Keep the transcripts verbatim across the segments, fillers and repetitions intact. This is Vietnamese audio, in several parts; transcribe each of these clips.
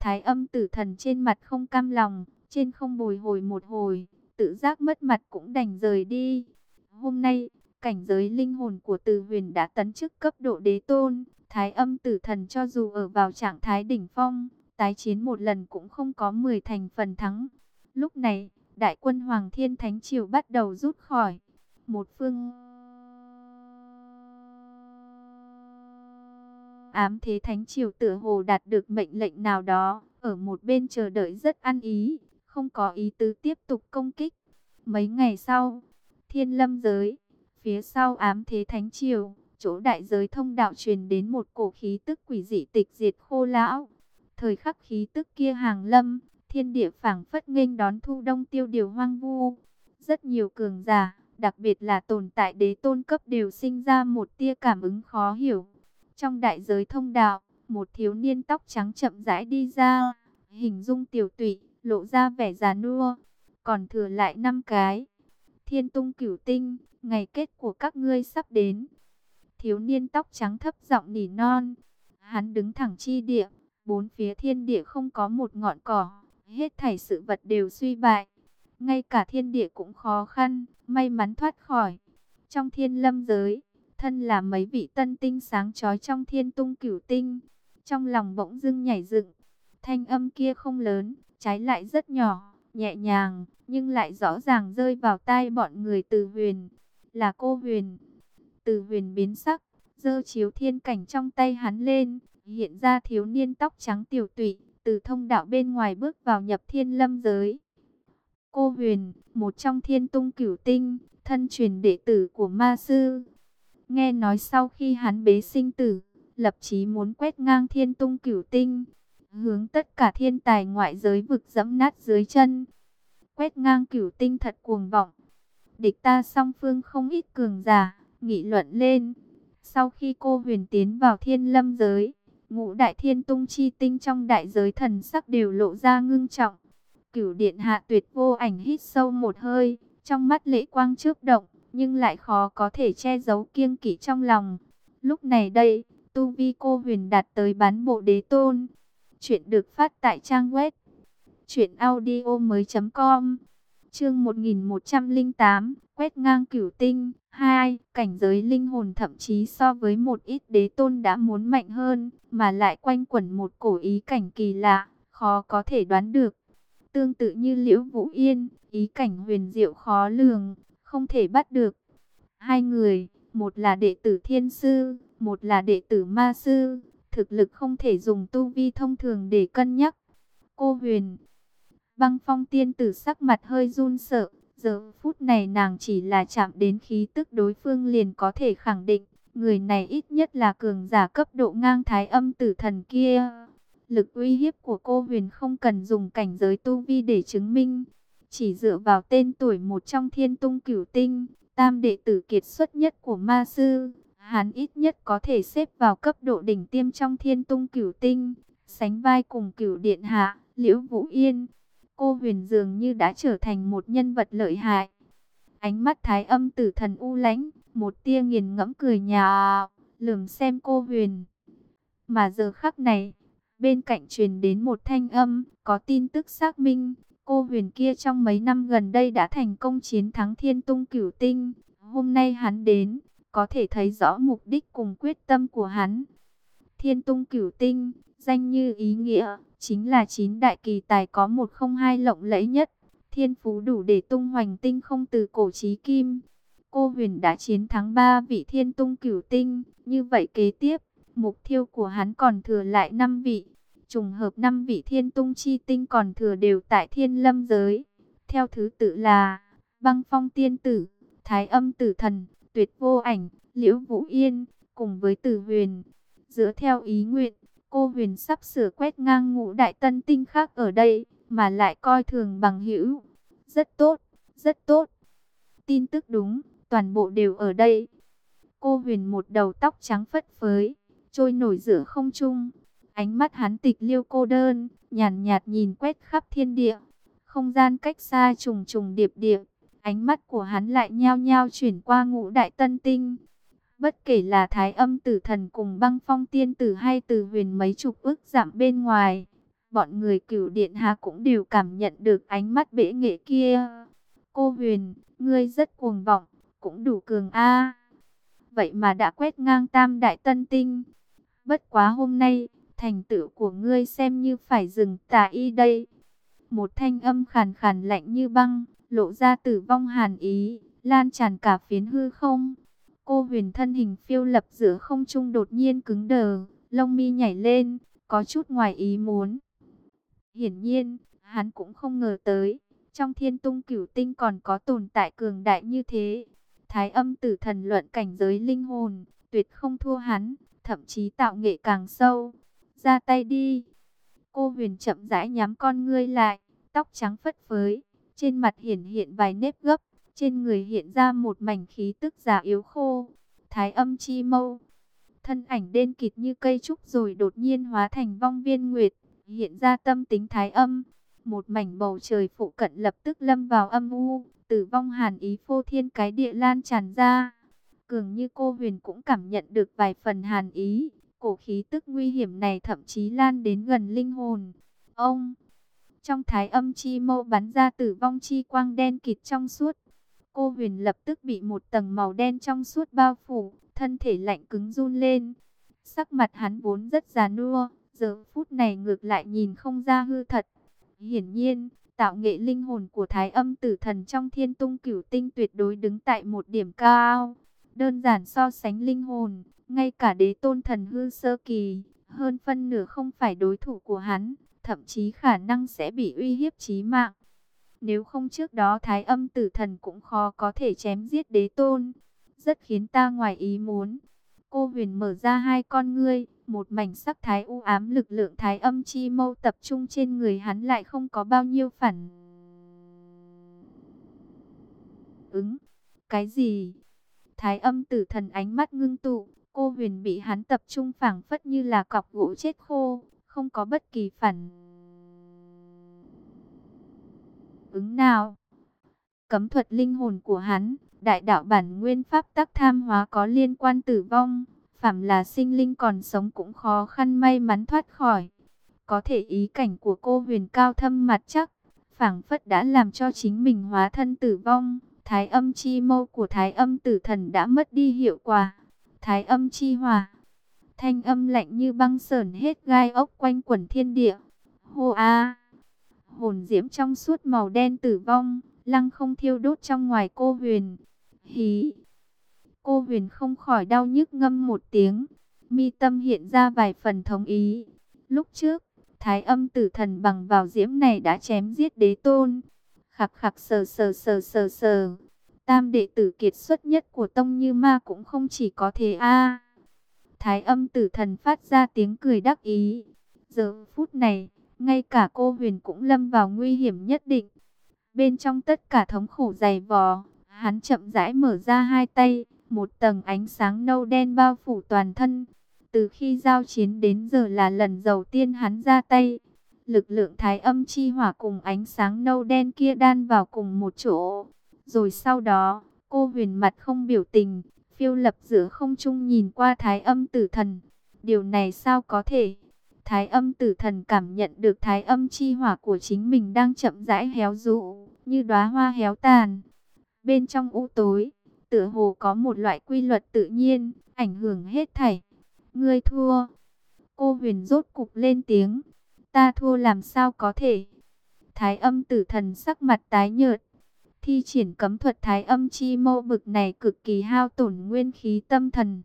Thái Âm Tử Thần trên mặt không cam lòng, trên không bồi hồi một hồi, tự giác mất mặt cũng đành rời đi. Hôm nay, cảnh giới linh hồn của Từ Huyền đã tấn chức cấp độ đế tôn. Thái Âm Tử Thần cho dù ở vào trạng thái đỉnh phong, tái chiến một lần cũng không có mười thành phần thắng. Lúc này, đại quân Hoàng Thiên Thánh Triều bắt đầu rút khỏi. Một phương Ám Thế Thánh Triều tựa hồ đạt được mệnh lệnh nào đó, ở một bên chờ đợi rất ăn ý, không có ý tứ tiếp tục công kích. Mấy ngày sau, Thiên Lâm giới, phía sau Ám Thế Thánh Triều, chỗ đại giới thông đạo truyền đến một cổ khí tức quỷ dị tịch diệt khô lão. Thời khắc khí tức kia hàng lâm, thiên địa phảng phất nghênh đón thu đông tiêu điều hoang vu. Rất nhiều cường giả, đặc biệt là tồn tại đế tôn cấp đều sinh ra một tia cảm ứng khó hiểu. Trong đại giới thông đạo, một thiếu niên tóc trắng chậm rãi đi ra, hình dung tiểu tụy, lộ ra vẻ già nua, còn thừa lại năm cái. Thiên tung cửu tinh, ngày kết của các ngươi sắp đến. Thiếu niên tóc trắng thấp giọng nỉ non. Hắn đứng thẳng chi địa, bốn phía thiên địa không có một ngọn cỏ, hết thảy sự vật đều suy bại. Ngay cả thiên địa cũng khó khăn, may mắn thoát khỏi. Trong Thiên Lâm giới, thân là mấy vị tân tinh sáng chói trong thiên tung cửu tinh. Trong lòng bỗng dưng nhảy dựng, thanh âm kia không lớn, trái lại rất nhỏ, nhẹ nhàng, nhưng lại rõ ràng rơi vào tai bọn người Từ Huyền. Là cô Huyền. Từ Huyền biến sắc, giơ chiếu thiên cảnh trong tay hắn lên, hiện ra thiếu niên tóc trắng tiểu tụy, từ thông đạo bên ngoài bước vào nhập Thiên Lâm giới. Cô Huyền, một trong thiên tung cửu tinh, thân truyền đệ tử của ma sư. Nghe nói sau khi hắn bế sinh tử, lập chí muốn quét ngang thiên tung cửu tinh, hướng tất cả thiên tài ngoại giới vực dẫm nát dưới chân. Quét ngang cửu tinh thật cuồng vọng. Địch ta song phương không ít cường giả nghị luận lên. Sau khi cô Huyền tiến vào Thiên Lâm giới, ngũ đại thiên tung chi tinh trong đại giới thần sắc đều lộ ra ngưng trọng. Cửu điện hạ Tuyệt Vô Ảnh hít sâu một hơi, trong mắt lệ quang chớp động, nhưng lại khó có thể che giấu kiêng kỵ trong lòng. Lúc này đây, tu vi cô Huyền đạt tới bán bộ đế tôn. Chuyện được phát tại trang web truyện audio mới chấm com. Chương một nghìn một trăm lẻ tám, quét ngang cửu tinh. Hai, cảnh giới linh hồn thậm chí so với một ít đế tôn đã muốn mạnh hơn, mà lại quanh quẩn một cổ ý cảnh kỳ lạ, khó có thể đoán được. Tương tự như Liễu Vũ Yên, ý cảnh huyền diệu khó lường, không thể bắt được. Hai người, một là đệ tử thiên sư, một là đệ tử ma sư, thực lực không thể dùng tu vi thông thường để cân nhắc. Cô Huyền, Băng Phong tiên tử sắc mặt hơi run sợ, giờ phút này nàng chỉ là chạm đến khí tức đối phương liền có thể khẳng định, người này ít nhất là cường giả cấp độ ngang Thái Âm Tử Thần kia. Lực uy hiếp của cô Huyền không cần dùng cảnh giới tu vi để chứng minh, chỉ dựa vào tên tuổi một trong thiên tung cửu tinh, tam đệ tử kiệt xuất nhất của ma sư, hắn ít nhất có thể xếp vào cấp độ đỉnh tiêm trong thiên tung cửu tinh, sánh vai cùng cửu điện hạ, Liễu Vũ Yên. Cô Huyền dường như đã trở thành một nhân vật lợi hại. Ánh mắt Thái Âm Tử Thần u lãnh, một tia nghiền ngẫm cười nhạo, lườm xem cô Huyền. Mà giờ khắc này, bên cạnh truyền đến một thanh âm, có tin tức xác minh, cô Huyền kia trong mấy năm gần đây đã thành công chiến thắng thiên tung cửu tinh. Hôm nay hắn đến, có thể thấy rõ mục đích cùng quyết tâm của hắn. Thiên tung cửu tinh, danh như ý nghĩa, chính là chín đại kỳ tài có một không hai lộng lẫy nhất. Thiên phú đủ để tung hoành tinh không từ cổ chí kim. Cô Huyền đã chiến thắng ba vị thiên tung cửu tinh, như vậy kế tiếp, mục tiêu của hắn còn thừa lại năm vị. Trùng hợp năm vị thiên tung chi tinh còn thừa đều tại Thiên Lâm giới. Theo thứ tự là Băng Phong tiên tử, Thái Âm Tử Thần, Tuyệt Vô Ảnh, Liễu Vũ Yên, cùng với Từ Huyền. Dựa theo ý nguyện, cô Huyền sắp sửa quét ngang ngũ đại tân tinh khác ở đây, mà lại coi thường bằng hữu. Rất tốt, rất tốt. Tin tức đúng, toàn bộ đều ở đây. Cô Huyền một đầu tóc trắng phất phới, trôi nổi giữa không trung. Ánh mắt hắn tịch liêu cô đơn, nhàn nhạt, nhạt nhìn quét khắp thiên địa. Không gian cách xa trùng trùng điệp điệp, ánh mắt của hắn lại nhao nhao chuyển qua ngũ đại tân tinh. Bất kể là Thái Âm Tử Thần cùng Băng Phong tiên tử hay Từ Huyền mấy chục ức dặm bên ngoài, Bọn người Cửu Điện Hạ cũng đều cảm nhận được ánh mắt bệ nghệ kia. Cô Huyền, ngươi rất cuồng vọng, cũng đủ cường a. Vậy mà đã quét ngang Tam Đại Tân Tinh. Bất quá hôm nay, thành tựu của ngươi xem như phải dừng tà y đây. Một thanh âm khàn khàn lạnh như băng, lộ ra tử vong hàn ý, lan tràn cả phiến hư không. Cô Huyền thân hình phiêu lập giữa không trung đột nhiên cứng đờ, lông mi nhảy lên, có chút ngoài ý muốn. Hiển nhiên, hắn cũng không ngờ tới, trong Thiên Tung Cửu Tinh còn có tồn tại cường đại như thế. Thái Âm Tử Thần luận cảnh giới linh hồn, tuyệt không thua hắn, thậm chí tạo nghệ càng sâu. Ra tay đi. Cô Huyền chậm rãi nhắm con ngươi lại, tóc trắng phất phới, trên mặt hiển hiện vài nếp gấp, trên người hiện ra một mảnh khí tức già yếu khô. Thái Âm Chi Mâu, thân ảnh đen kịt như cây trúc rồi đột nhiên hóa thành vong viên nguyệt, hiện ra tâm tính thái âm. Một mảnh bầu trời phụ cận lập tức lâm vào âm u, tử vong hàn ý phô thiên cái địa lan tràn ra. Cường như cô Huyền cũng cảm nhận được vài phần hàn ý, cổ khí tức nguy hiểm này thậm chí lan đến gần linh hồn. Ông, trong thái âm chi mâu bắn ra tử vong chi quang đen kịt trong suốt. Cô Huyền lập tức bị một tầng màu đen trong suốt bao phủ, thân thể lạnh cứng run lên. Sắc mặt hắn vốn rất già nua, giờ phút này ngược lại nhìn không ra hư thật. Hiển nhiên, tạo nghệ linh hồn của Thái Âm Tử Thần trong Thiên Tung Cửu Tinh tuyệt đối đứng tại một điểm cao. Đơn giản so sánh linh hồn, ngay cả Đế Tôn Thần hư sơ kỳ, hơn phân nửa không phải đối thủ của hắn, thậm chí khả năng sẽ bị uy hiếp chí mạng. Nếu không trước đó Thái Âm Tử Thần cũng khó có thể chém giết Đế Tôn, rất khiến ta ngoài ý muốn. Cô Huyền mở ra hai con ngươi, một mảnh sắc thái u ám, lực lượng thái âm chi mâu tập trung trên người hắn lại không có bao nhiêu phản ứng. Cái gì? Thái Âm Tử Thần ánh mắt ngưng tụ, cô Huyền bị hắn tập trung phảng phất như là cọc gỗ chết khô, không có bất kỳ phản ứng nào. Cấm thuật linh hồn của hắn, đại đạo bản nguyên pháp tắc tham hóa có liên quan tử vong, phàm là sinh linh còn sống cũng khó khăn may mắn thoát khỏi. Có thể ý cảnh của cô Huyền cao thâm mặt chắc, phảng phất đã làm cho chính mình hóa thân tử vong. Thái âm chi mâu của Thái Âm Tử Thần đã mất đi hiệu quả. Thái âm chi hỏa, thanh âm lạnh như băng sởn hết gai ốc quanh quẩn thiên địa. Hô a, hồn diễm trong suốt màu đen tử vong, lăng không thiêu đốt trong ngoài cô Huyền. Hí, cô Huyền không khỏi đau nhức ngâm một tiếng, mi tâm hiện ra vài phần thống ý. Lúc trước, Thái Âm Tử Thần bằng vào diễm này đã chém giết Đế Tôn. Khặc khặc sờ sờ sờ sờ sờ. Tam đệ tử kiệt xuất nhất của Tông Như Ma cũng không chỉ có thế a. Thái Âm Tử Thần phát ra tiếng cười đắc ý. Giờ phút này, ngay cả cô Huyền cũng lâm vào nguy hiểm nhất định. Bên trong tất cả thống khổ dày vò, hắn chậm rãi mở ra hai tay, một tầng ánh sáng nâu đen bao phủ toàn thân. Từ khi giao chiến đến giờ là lần đầu tiên hắn ra tay. Lực lượng thái âm chi hỏa cùng ánh sáng nâu đen kia đan vào cùng một chỗ. Rồi sau đó, cô Huyền mặt không biểu tình, phiêu lập giữa không trung nhìn qua Thái Âm Tử Thần. Điều này sao có thể? Thái Âm Tử Thần cảm nhận được thái âm chi hỏa của chính mình đang chậm rãi héo rũ, như đóa hoa héo tàn. Bên trong u tối, tựa hồ có một loại quy luật tự nhiên, ảnh hưởng hết thảy. Ngươi thua. Cô Huyền rốt cục lên tiếng. Ta thua làm sao có thể? Thái Âm Tử Thần sắc mặt tái nhợt. Thi triển cấm thuật thái âm chi mâu bực này cực kỳ hao tổn nguyên khí tâm thần.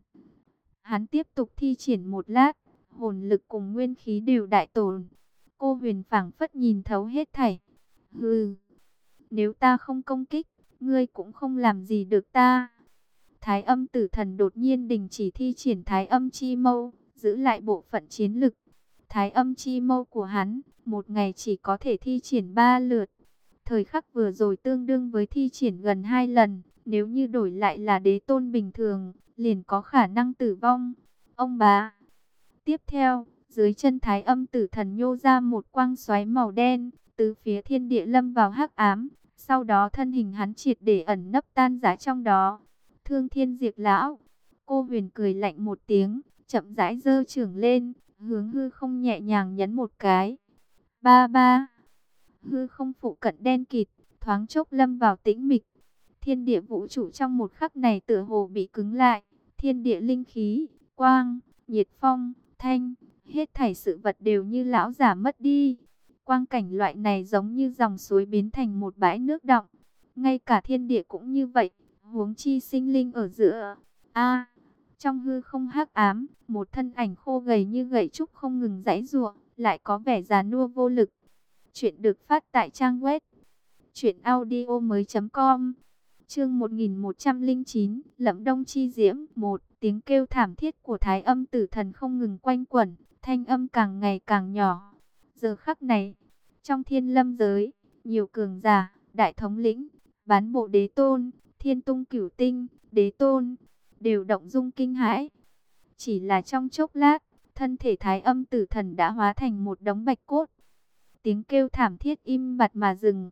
Hắn tiếp tục thi triển một lát, hồn lực cùng nguyên khí đều đại tổn. Cô Huyền phảng phất nhìn thấu hết thảy. Hừ, nếu ta không công kích, ngươi cũng không làm gì được ta. Thái Âm Tử Thần đột nhiên đình chỉ thi triển thái âm chi mâu, giữ lại bộ phận chiến lực. Thái âm chi mâu của hắn, một ngày chỉ có thể thi triển ba lượt. Thời khắc vừa rồi tương đương với thi triển gần hai lần. Nếu như đổi lại là Đế Tôn bình thường, liền có khả năng tử vong. Ông bá. Tiếp theo, dưới chân Thái Âm Tử Thần nhô ra một quang xoáy màu đen, từ phía thiên địa lâm vào hắc ám. Sau đó thân hình hắn triệt để ẩn nấp tan rã trong đó. Thương Thiên Diệt Lão. Cô Huyền cười lạnh một tiếng, chậm rãi giơ chưởng lên, hướng hư không nhẹ nhàng nhấn một cái. Ba ba. Hư không phụ cận đen kịt, thoáng chốc lâm vào tĩnh mịch. Thiên địa vũ trụ trong một khắc này tựa hồ bị cứng lại. Thiên địa linh khí, quang, nhiệt phong, thanh, hết thảy sự vật đều như lão giả mất đi. Quang cảnh loại này giống như dòng suối biến thành một bãi nước đọng. Ngay cả thiên địa cũng như vậy, huống chi sinh linh ở giữa. A, trong hư không hắc ám, một thân ảnh khô gầy như gậy trúc không ngừng giãy giụa, lại có vẻ già nua vô lực. Chuyện được phát tại trang web truyện audio mới.com. Chương một nghìn một trăm lẻ chín, Lẫm Đông Chi Diễm. Một, tiếng kêu thảm thiết của Thái Âm Tử Thần không ngừng quanh quẩn, thanh âm càng ngày càng nhỏ. Giờ khắc này, trong Thiên Lâm giới, nhiều cường giả, đại thống lĩnh, Bán Bộ Đế Tôn, Thiên Tung Cửu Tinh, Đế Tôn đều động dung kinh hãi. Chỉ là trong chốc lát, thân thể Thái Âm Tử Thần đã hóa thành một đống bạch cốt. Tiếng kêu thảm thiết im bặt mà dừng.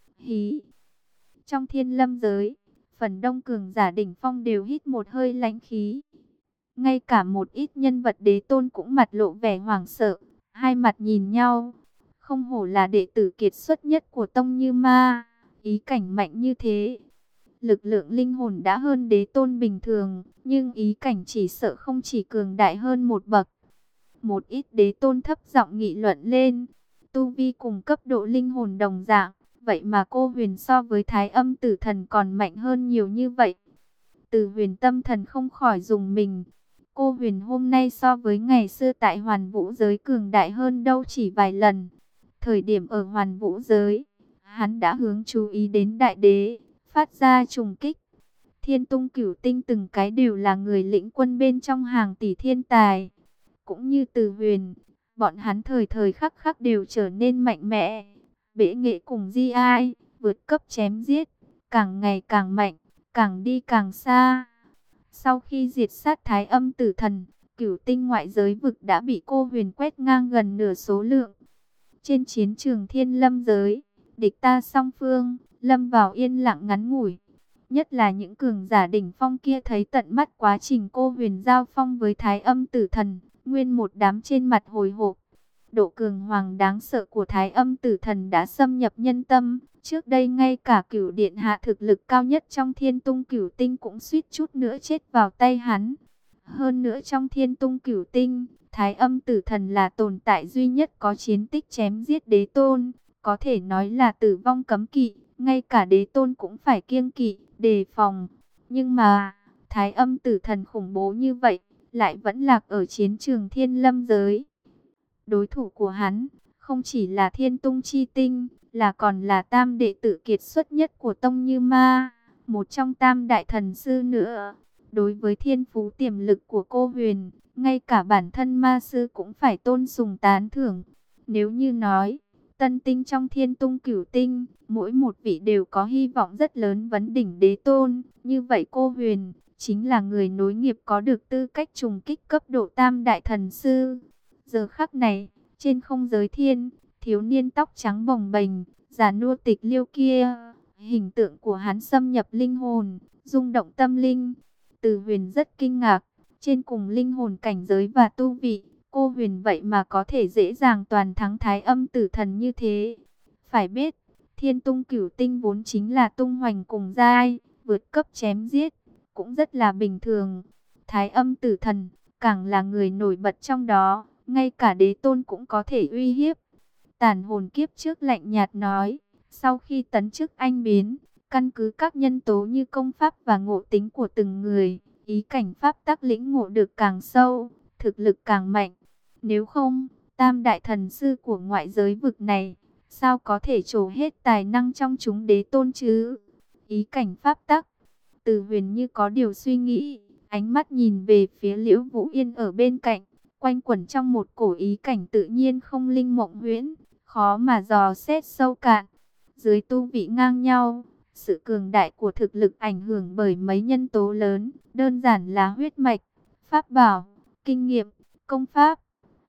Hí. Trong Thiên Lâm giới, phần đông cường giả đỉnh phong đều hít một hơi lãnh khí. Ngay cả một ít nhân vật đế tôn cũng mặt lộ vẻ hoảng sợ, hai mặt nhìn nhau. Không hổ là đệ tử kiệt xuất nhất của tông Như Ma, ý cảnh mạnh như thế. Lực lượng linh hồn đã hơn đế tôn bình thường, nhưng ý cảnh chỉ sợ không chỉ cường đại hơn một bậc. Một ít đế tôn thấp giọng nghị luận lên, tu vi cùng cấp độ linh hồn đồng dạng. Vậy mà cô Huyền so với Thái Âm Tử Thần còn mạnh hơn nhiều như vậy. Từ Huyền tâm thần không khỏi dùng mình. Cô Huyền hôm nay so với ngày xưa tại Hoàn Vũ giới cường đại hơn đâu chỉ vài lần. Thời điểm ở Hoàn Vũ giới, hắn đã hướng chú ý đến Đại Đế, phát ra trùng kích. Thiên Tung Cửu Tinh từng cái đều là người lĩnh quân bên trong hàng tỷ thiên tài. Cũng như Từ Huyền, bọn hắn thời thời khắc khắc đều trở nên mạnh mẽ. Bệ nghệ cùng Di Ai, vượt cấp chém giết, càng ngày càng mạnh, càng đi càng xa. Sau khi diệt sát Thái Âm Tử Thần, Cửu Tinh ngoại giới vực đã bị cô Huyền quét ngang gần nửa số lượng. Trên chiến trường Thiên Lâm giới, địch ta song phương, lâm vào yên lặng ngắn ngủi. Nhất là những cường giả đỉnh phong kia thấy tận mắt quá trình cô Huyền giao phong với Thái Âm Tử Thần, nguyên một đám trên mặt hồi hộp. Độ cường hoàng đáng sợ của Thái Âm Tử Thần đã xâm nhập nhân tâm. Trước đây ngay cả Cửu Điện Hạ thực lực cao nhất trong Thiên Tung Cửu Tinh cũng suýt chút nữa chết vào tay hắn. Hơn nữa trong Thiên Tung Cửu Tinh, Thái Âm Tử Thần là tồn tại duy nhất có chiến tích chém giết đế tôn. Có thể nói là tử vong cấm kỵ, ngay cả đế tôn cũng phải kiêng kỵ, đề phòng. Nhưng mà, Thái Âm Tử Thần khủng bố như vậy, lại vẫn lạc ở chiến trường Thiên Lâm giới. Đối thủ của hắn, không chỉ là Thiên Tung Chi Tinh, là còn là tam đệ tử kiệt xuất nhất của tông Như Ma, một trong tam đại thần sư nữa. Đối với thiên phú tiềm lực của cô Huyền, ngay cả bản thân ma sư cũng phải tôn sùng tán thưởng. Nếu như nói, tân tinh trong Thiên Tung Cửu Tinh, mỗi một vị đều có hy vọng rất lớn vấn đỉnh đế tôn, như vậy cô Huyền chính là người nối nghiệp có được tư cách trùng kích cấp độ tam đại thần sư. Giờ khắc này, trên không giới thiên, thiếu niên tóc trắng bồng bềnh, già nua tịch liêu kia, hình tượng của hắn xâm nhập linh hồn, rung động tâm linh. Từ Huyền rất kinh ngạc, trên cùng linh hồn cảnh giới và tu vị, cô Huyền vậy mà có thể dễ dàng toàn thắng Thái Âm Tử Thần như thế. Phải biết, Thiên Tung Cửu Tinh vốn chính là tung hoành cùng giai, vượt cấp chém giết, cũng rất là bình thường. Thái Âm Tử Thần, càng là người nổi bật trong đó. Ngay cả đế tôn cũng có thể uy hiếp. Tàn hồn kiếp trước lạnh nhạt nói, sau khi tấn chức anh biến, căn cứ các nhân tố như công pháp và ngộ tính của từng người, ý cảnh pháp tắc lĩnh ngộ được càng sâu, thực lực càng mạnh. Nếu không, tam đại thần sư của ngoại giới vực này, sao có thể trổ hết tài năng trong chúng đế tôn chứ? Ý cảnh pháp tắc, Từ Huyền như có điều suy nghĩ, ánh mắt nhìn về phía Liễu Vũ Yên ở bên cạnh. Quanh quẩn trong một cổ ý cảnh tự nhiên không linh mộng huyễn, khó mà dò xét sâu cạn. Dưới tu vị ngang nhau, sự cường đại của thực lực ảnh hưởng bởi mấy nhân tố lớn, đơn giản là huyết mạch, pháp bảo, kinh nghiệm, công pháp.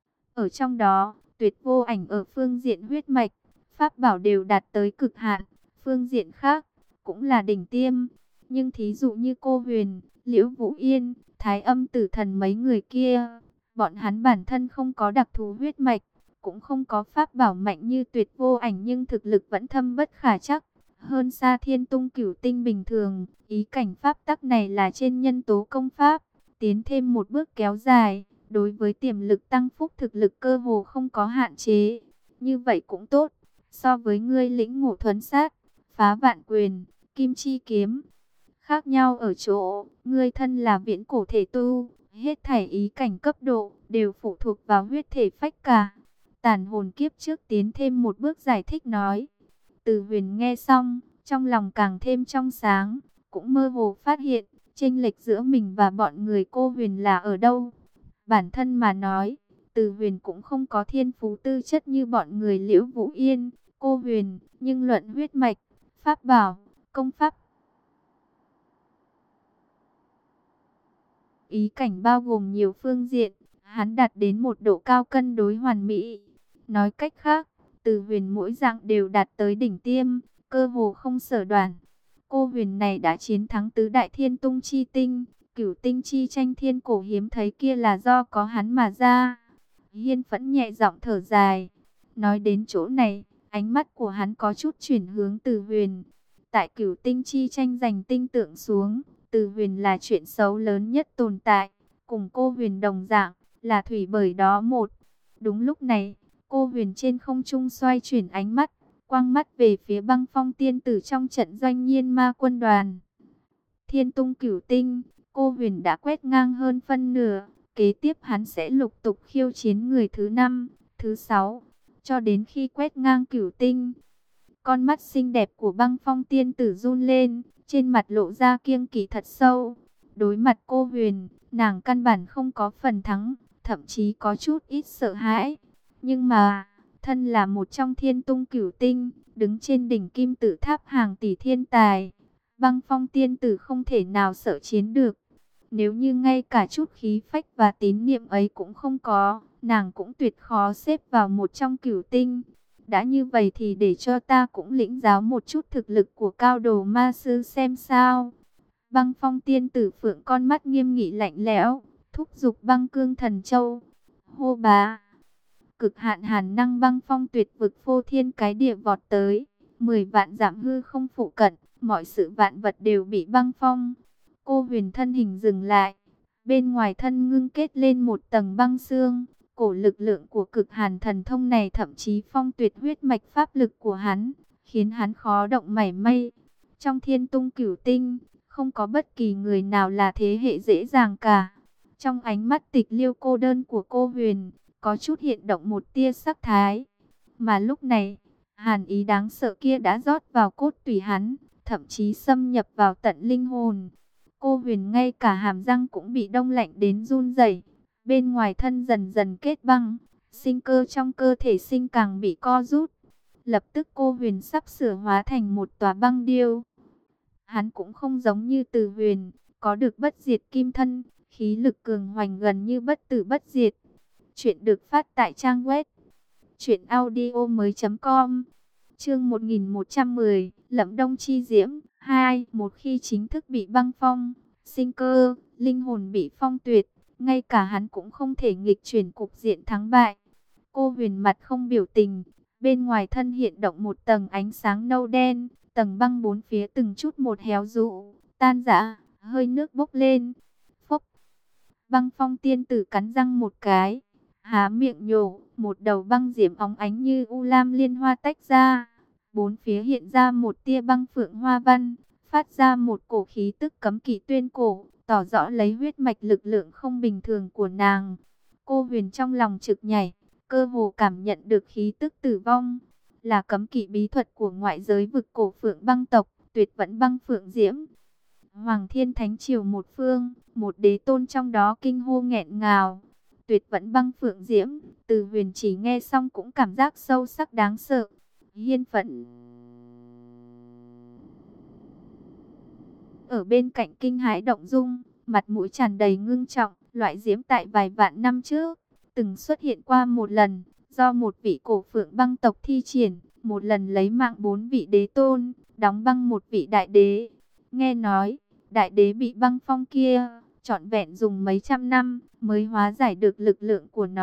Ở trong đó, Tuyệt Vô Ảnh ở phương diện huyết mạch, pháp bảo đều đạt tới cực hạn, phương diện khác cũng là đỉnh tiêm. Nhưng thí dụ như cô Huyền, Liễu Vũ Yên, Thái Âm Tử Thần mấy người kia, bọn hắn bản thân không có đặc thù huyết mạch, cũng không có pháp bảo mạnh như Tuyệt Vô Ảnh, nhưng thực lực vẫn thâm bất khả trắc, hơn xa Thiên Tung Cửu Tinh bình thường. Ý cảnh pháp tắc này là trên nhân tố công pháp, tiến thêm một bước kéo dài, đối với tiềm lực tăng phúc thực lực cơ hồ không có hạn chế. Như vậy cũng tốt, so với ngươi lĩnh ngộ thuấn sát, phá vạn quyền, kim chi kiếm. Khác nhau ở chỗ, ngươi thân là viễn cổ thể tu, hết thảy ý cảnh cấp độ đều phụ thuộc vào huyết thể phách cả. Tản hồn kiếp trước tiến thêm một bước giải thích nói. Từ Huyền nghe xong, trong lòng càng thêm trong sáng, cũng mơ hồ phát hiện, chênh lệch giữa mình và bọn người cô Huyền là ở đâu. Bản thân mà nói, Từ Huyền cũng không có thiên phú tư chất như bọn người Liễu Vũ Yên, cô Huyền, nhưng luận huyết mạch, pháp bảo, công pháp, ý cảnh bao gồm nhiều phương diện, hắn đạt đến một độ cao cân đối hoàn mỹ. Nói cách khác, Từ Huyền mỗi dạng đều đạt tới đỉnh tiêm, cơ hồ không sở đoản. Cô Huyền này đã chiến thắng tứ đại thiên tung chi tinh, cửu tinh chi tranh thiên cổ hiếm thấy kia là do có hắn mà ra. Hiên Phẫn nhẹ giọng thở dài. Nói đến chỗ này, ánh mắt của hắn có chút chuyển hướng Từ Huyền. Tại cửu tinh chi tranh giành tinh tượng xuống, Từ Huyền là chuyện xấu lớn nhất tồn tại, cùng cô Huyền đồng dạng, là thủy bởi đó một. Đúng lúc này, cô Huyền trên không trung xoay chuyển ánh mắt, quang mắt về phía Băng Phong tiên tử trong trận doanh Nhiên Ma quân đoàn. Thiên tung cửu tinh, cô Huyền đã quét ngang hơn phân nửa, kế tiếp hắn sẽ lục tục khiêu chiến người thứ năm, thứ sáu, cho đến khi quét ngang cửu tinh. Con mắt xinh đẹp của Băng Phong tiên tử run lên, trên mặt lộ ra kiêng kỵ thật sâu. Đối mặt cô Huyền, nàng căn bản không có phần thắng, thậm chí có chút ít sợ hãi. Nhưng mà, thân là một trong thiên tung cửu tinh, đứng trên đỉnh kim tự tháp hàng tỷ thiên tài, Băng Phong tiên tử không thể nào sợ chiến được. Nếu như ngay cả chút khí phách và tín niệm ấy cũng không có, nàng cũng tuyệt khó xếp vào một trong cửu tinh. Đã như vậy thì để cho ta cũng lĩnh giáo một chút thực lực của cao đồ ma sư xem sao. Băng Phong tiên tử phượng con mắt nghiêm nghị lạnh lẽo, thúc giục băng cương thần châu. Hô bá! Cực hạn hàn năng băng phong tuyệt vực phô thiên cái địa vọt tới. Mười vạn dặm hư không phụ cận, mọi sự vạn vật đều bị băng phong. Cô Huyền thân hình dừng lại, bên ngoài thân ngưng kết lên một tầng băng xương. Cổ lực lượng của cực hàn thần thông này thậm chí phong tuyệt huyết mạch pháp lực của hắn, khiến hắn khó động mảy may. Trong thiên tung cửu tinh, không có bất kỳ người nào là thế hệ dễ dàng cả. Trong ánh mắt tịch liêu cô đơn của cô Huyền, có chút hiện động một tia sắc thái. Mà lúc này, hàn ý đáng sợ kia đã rót vào cốt tủy hắn, thậm chí xâm nhập vào tận linh hồn. Cô Huyền ngay cả hàm răng cũng bị đông lạnh đến run rẩy. Bên ngoài thân dần dần kết băng, sinh cơ trong cơ thể sinh càng bị co rút. Lập tức cô Huyền sắp sửa hóa thành một tòa băng điêu. Hắn cũng không giống như Từ Huyền, có được bất diệt kim thân, khí lực cường hoành gần như bất tử bất diệt. Chuyện được phát tại trang web truyện audio mới chấm com. Chương một nghìn một trăm mười, Lẫm Đông chi diễm hai. Một khi chính thức bị băng phong, sinh cơ, linh hồn bị phong tuyệt, ngay cả hắn cũng không thể nghịch chuyển cục diện thắng bại. Cô Huyền mặt không biểu tình, bên ngoài thân hiện động một tầng ánh sáng nâu đen, tầng băng bốn phía từng chút một héo rũ, tan rã, hơi nước bốc lên. Phốc. Băng Phong tiên tử cắn răng một cái, há miệng nhổ, một đầu băng diễm óng ánh như u lam liên hoa tách ra. Bốn phía hiện ra một tia băng phượng hoa văn, phát ra một cổ khí tức cấm kỵ tuyên cổ, tỏ rõ lấy huyết mạch lực lượng không bình thường của nàng. Cô Huyền trong lòng trực nhảy, cơ hồ cảm nhận được khí tức tử vong. Là cấm kỵ bí thuật của ngoại giới vực cổ phượng băng tộc, tuyệt vẫn băng phượng diễm. Hoàng Thiên Thánh Triều một phương, một đế tôn trong đó kinh hô nghẹn ngào. Tuyệt vẫn băng phượng diễm, Từ Huyền chỉ nghe xong cũng cảm giác sâu sắc đáng sợ. Hiên Phẫn ở bên cạnh kinh hãi động dung, mặt mũi tràn đầy ngưng trọng. Loại diễm tại vài vạn năm trước từng xuất hiện qua một lần, do một vị cổ phượng băng tộc thi triển, một lần lấy mạng bốn vị đế tôn, đóng băng một vị đại đế. Nghe nói, đại đế bị băng phong kia, trọn vẹn dùng mấy trăm năm mới hóa giải được lực lượng của nó,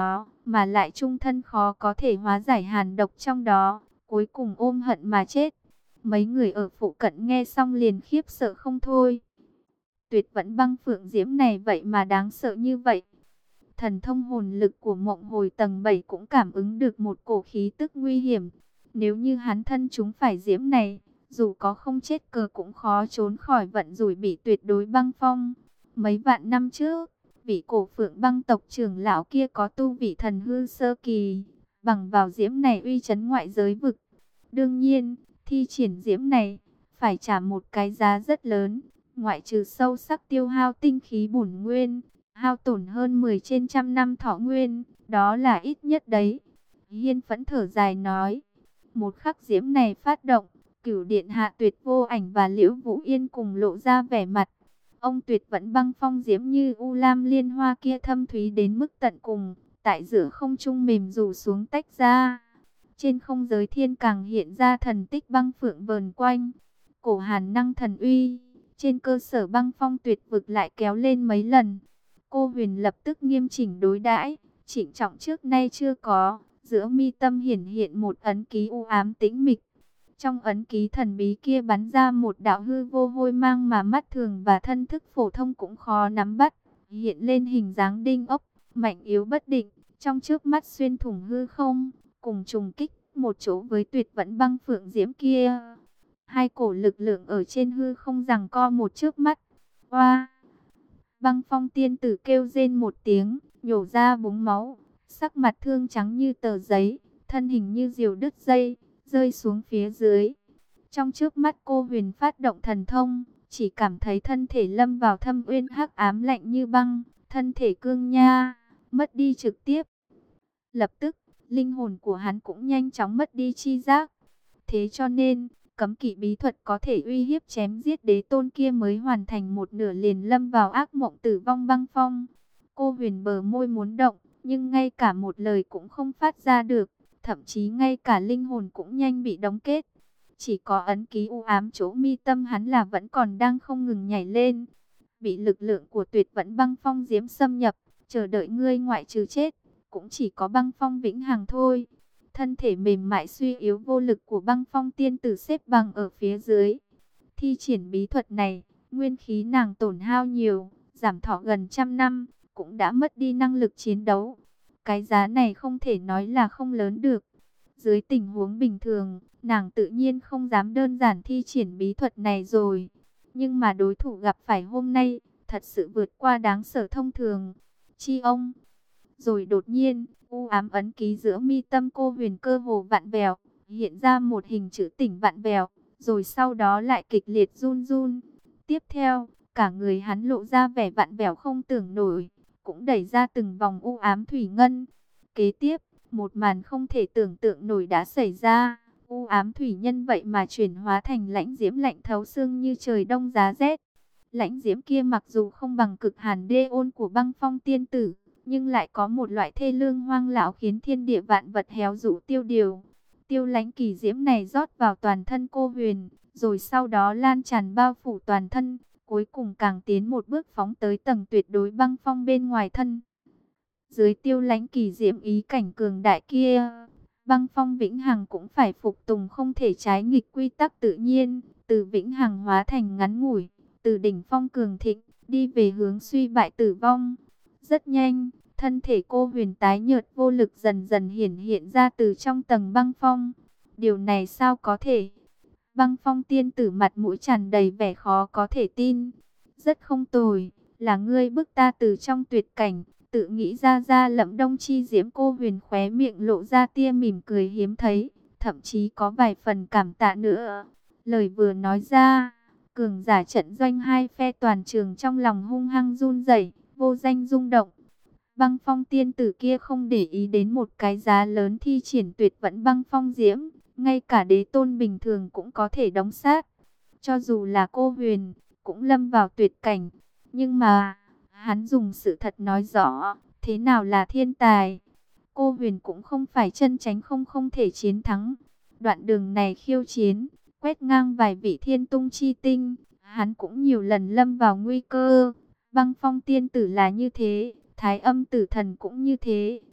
mà lại chung thân khó có thể hóa giải hàn độc trong đó, cuối cùng ôm hận mà chết. Mấy người ở phụ cận nghe xong liền khiếp sợ không thôi. Tuyệt vẫn băng phượng diễm này vậy mà đáng sợ như vậy. Thần thông hồn lực của mộng hồi tầng bảy cũng cảm ứng được một cổ khí tức nguy hiểm. Nếu như hắn thân chúng phải diễm này, dù có không chết cờ cũng khó trốn khỏi vận rủi bị tuyệt đối băng phong. Mấy vạn năm trước, vị cổ phượng băng tộc trưởng lão kia có tu vị thần hư sơ kỳ, bằng vào diễm này uy chấn ngoại giới vực. Đương nhiên, thi triển diễm này, phải trả một cái giá rất lớn, ngoại trừ sâu sắc tiêu hao tinh khí bổn nguyên, hao tổn hơn mười trên trăm năm thọ nguyên, đó là ít nhất đấy. Hiên phẫn thở dài nói, một khắc diễm này phát động, Cửu điện hạ Tuyệt Vô Ảnh và Liễu Vũ Yên cùng lộ ra vẻ mặt. Ông Tuyệt vẫn băng phong diễm như u lam liên hoa kia thâm thúy đến mức tận cùng, tại giữa không trung mềm rủ xuống tách ra. Trên không giới thiên càng hiện ra thần tích băng phượng vờn quanh, cổ hàn năng thần uy, trên cơ sở băng phong tuyệt vực lại kéo lên mấy lần. Cô Huyền lập tức nghiêm chỉnh đối đãi, trịnh trọng trước nay chưa có, giữa mi tâm hiển hiện một ấn ký u ám tĩnh mịch. Trong ấn ký thần bí kia bắn ra một đạo hư vô hôi mang mà mắt thường và thân thức phổ thông cũng khó nắm bắt, hiện lên hình dáng đinh ốc, mạnh yếu bất định, trong trước mắt xuyên thủng hư không, cùng trùng kích một chỗ với tuyệt vẫn băng phượng diễm kia. Hai cổ lực lượng ở trên hư không giằng co một trước mắt. Oa! Băng phong tiên tử kêu rên một tiếng, nhổ ra búng máu, sắc mặt thương trắng như tờ giấy, thân hình như diều đứt dây, rơi xuống phía dưới. Trong trước mắt cô Huyền phát động thần thông, chỉ cảm thấy thân thể lâm vào thâm uyên hắc ám lạnh như băng, thân thể cương nha, mất đi trực tiếp. Lập tức, linh hồn của hắn cũng nhanh chóng mất đi chi giác. Thế cho nên, cấm kỵ bí thuật có thể uy hiếp chém giết đế tôn kia mới hoàn thành một nửa liền lâm vào ác mộng tử vong băng phong. Cô Huyền bờ môi muốn động, nhưng ngay cả một lời cũng không phát ra được. Thậm chí ngay cả linh hồn cũng nhanh bị đóng kết. Chỉ có ấn ký u ám chỗ mi tâm hắn là vẫn còn đang không ngừng nhảy lên. Bị lực lượng của tuyệt vẫn băng phong diễm xâm nhập, chờ đợi ngươi ngoại trừ chết, cũng chỉ có băng phong vĩnh hằng thôi. Thân thể mềm mại suy yếu vô lực của băng phong tiên tử xếp bằng ở phía dưới. Thi triển bí thuật này, nguyên khí nàng tổn hao nhiều, giảm thọ gần trăm năm, cũng đã mất đi năng lực chiến đấu. Cái giá này không thể nói là không lớn được. Dưới tình huống bình thường, nàng tự nhiên không dám đơn giản thi triển bí thuật này rồi. Nhưng mà đối thủ gặp phải hôm nay, thật sự vượt qua đáng sở thông thường. Chi ông! Rồi đột nhiên, u ám ấn ký giữa mi tâm cô Huyền cơ hồ vặn vẹo, hiện ra một hình chữ tỉnh vặn vẹo, rồi sau đó lại kịch liệt run run. Tiếp theo, cả người hắn lộ ra vẻ vặn vẹo không tưởng nổi, cũng đẩy ra từng vòng u ám thủy ngân. Kế tiếp, một màn không thể tưởng tượng nổi đã xảy ra. U ám thủy nhân vậy mà chuyển hóa thành lãnh diễm lạnh thấu xương như trời đông giá rét. Lãnh diễm kia mặc dù không bằng cực hàn đê ôn của băng phong tiên tử, nhưng lại có một loại thê lương hoang lão khiến thiên địa vạn vật héo rũ tiêu điều. Tiêu lãnh kỳ diễm này rót vào toàn thân cô Huyền, rồi sau đó lan tràn bao phủ toàn thân, cuối cùng càng tiến một bước phóng tới tầng tuyệt đối băng phong bên ngoài thân. Dưới tiêu lãnh kỳ diễm ý cảnh cường đại kia, băng phong vĩnh hằng cũng phải phục tùng không thể trái nghịch quy tắc tự nhiên, từ vĩnh hằng hóa thành ngắn ngủi, từ đỉnh phong cường thịnh, đi về hướng suy bại tử vong. Rất nhanh, thân thể cô Huyền tái nhợt vô lực dần dần hiển hiện ra từ trong tầng băng phong. Điều này sao có thể? Băng phong tiên tử mặt mũi tràn đầy vẻ khó có thể tin. Rất không tồi, là ngươi bức ta từ trong tuyệt cảnh, tự nghĩ ra ra lẫm đông chi diễm. Cô Huyền khóe miệng lộ ra tia mỉm cười hiếm thấy, thậm chí có vài phần cảm tạ nữa. Lời vừa nói ra, cường giả trận doanh hai phe toàn trường trong lòng hung hăng run rẩy, vô danh rung động. Băng phong tiên tử kia không để ý đến một cái giá lớn thi triển tuyệt vẫn băng phong diễm, ngay cả đế tôn bình thường cũng có thể đóng sát. Cho dù là cô Huyền, cũng lâm vào tuyệt cảnh. Nhưng mà, hắn dùng sự thật nói rõ, thế nào là thiên tài. Cô Huyền cũng không phải chân tránh không không thể chiến thắng. Đoạn đường này khiêu chiến, quét ngang vài vị thiên tung chi tinh, hắn cũng nhiều lần lâm vào nguy cơ. Băng phong tiên tử là như thế, Thái âm tử thần cũng như thế.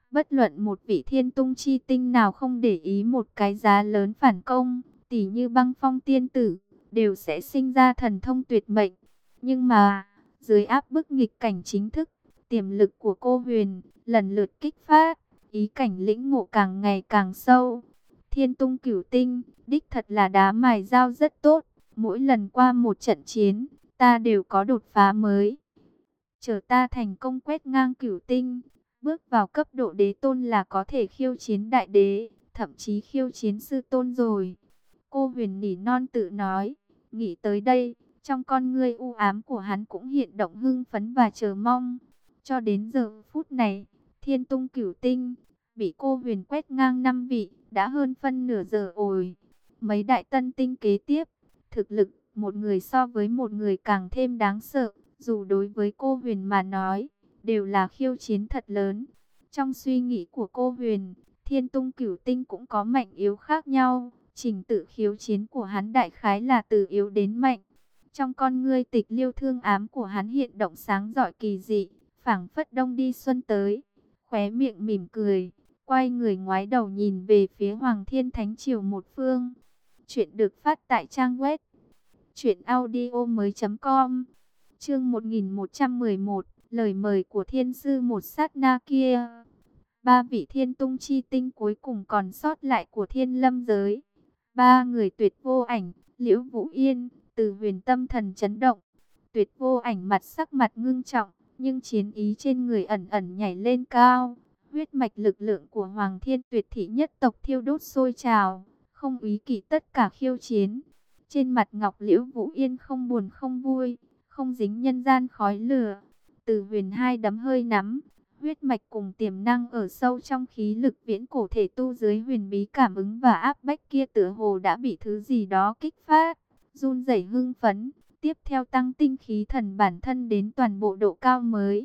Bất luận một vị thiên tung chi tinh nào không để ý một cái giá lớn phản công, tỉ như Băng Phong tiên tử, đều sẽ sinh ra thần thông tuyệt mệnh. Nhưng mà, dưới áp bức nghịch cảnh chính thức, tiềm lực của cô Huyền lần lượt kích phát, ý cảnh lĩnh ngộ càng ngày càng sâu. Thiên tung cửu tinh, đích thật là đá mài dao rất tốt. Mỗi lần qua một trận chiến, ta đều có đột phá mới. Chờ ta thành công quét ngang cửu tinh, bước vào cấp độ đế tôn là có thể khiêu chiến đại đế, thậm chí khiêu chiến sư tôn rồi. Cô Huyền nỉ non tự nói, nghĩ tới đây, trong con ngươi u ám của hắn cũng hiện động hưng phấn và chờ mong. Cho đến giờ phút này, thiên tung cửu tinh, bị cô Huyền quét ngang năm vị, đã hơn phân nửa giờ rồi. Mấy đại tân tinh kế tiếp, thực lực một người so với một người càng thêm đáng sợ, dù đối với cô Huyền mà nói, đều là khiêu chiến thật lớn. Trong suy nghĩ của cô Huyền, thiên tung cửu tinh cũng có mạnh yếu khác nhau. Trình tự khiêu chiến của hắn đại khái là từ yếu đến mạnh. Trong con ngươi tịch liêu thương ám của hắn hiện động sáng rọi kỳ dị, phảng phất đông đi xuân tới. Khóe miệng mỉm cười, quay người ngoái đầu nhìn về phía Hoàng Thiên Thánh Triều một phương. Chuyện được phát tại trang web truyện audio mới chấm com. Chương một nghìn một trăm mười một, lời mời của thiên sư một sát na kia. Ba vị thiên tung chi tinh cuối cùng còn sót lại của thiên lâm giới. Ba người Tuyệt Vô Ảnh, Liễu Vũ Yên, Từ Huyền tâm thần chấn động. Tuyệt Vô Ảnh mặt sắc mặt ngưng trọng, nhưng chiến ý trên người ẩn ẩn nhảy lên cao. Huyết mạch lực lượng của Hoàng Thiên Tuyệt Thị nhất tộc thiêu đốt sôi trào, không úy kỵ tất cả khiêu chiến. Trên mặt Ngọc Liễu Vũ Yên không buồn không vui, không dính nhân gian khói lửa. Từ Huyền hai đấm hơi nắm, huyết mạch cùng tiềm năng ở sâu trong khí lực viễn cổ thể tu dưới huyền bí cảm ứng và áp bách kia tựa hồ đã bị thứ gì đó kích phát, run rẩy hưng phấn, tiếp theo tăng tinh khí thần bản thân đến toàn bộ độ cao mới.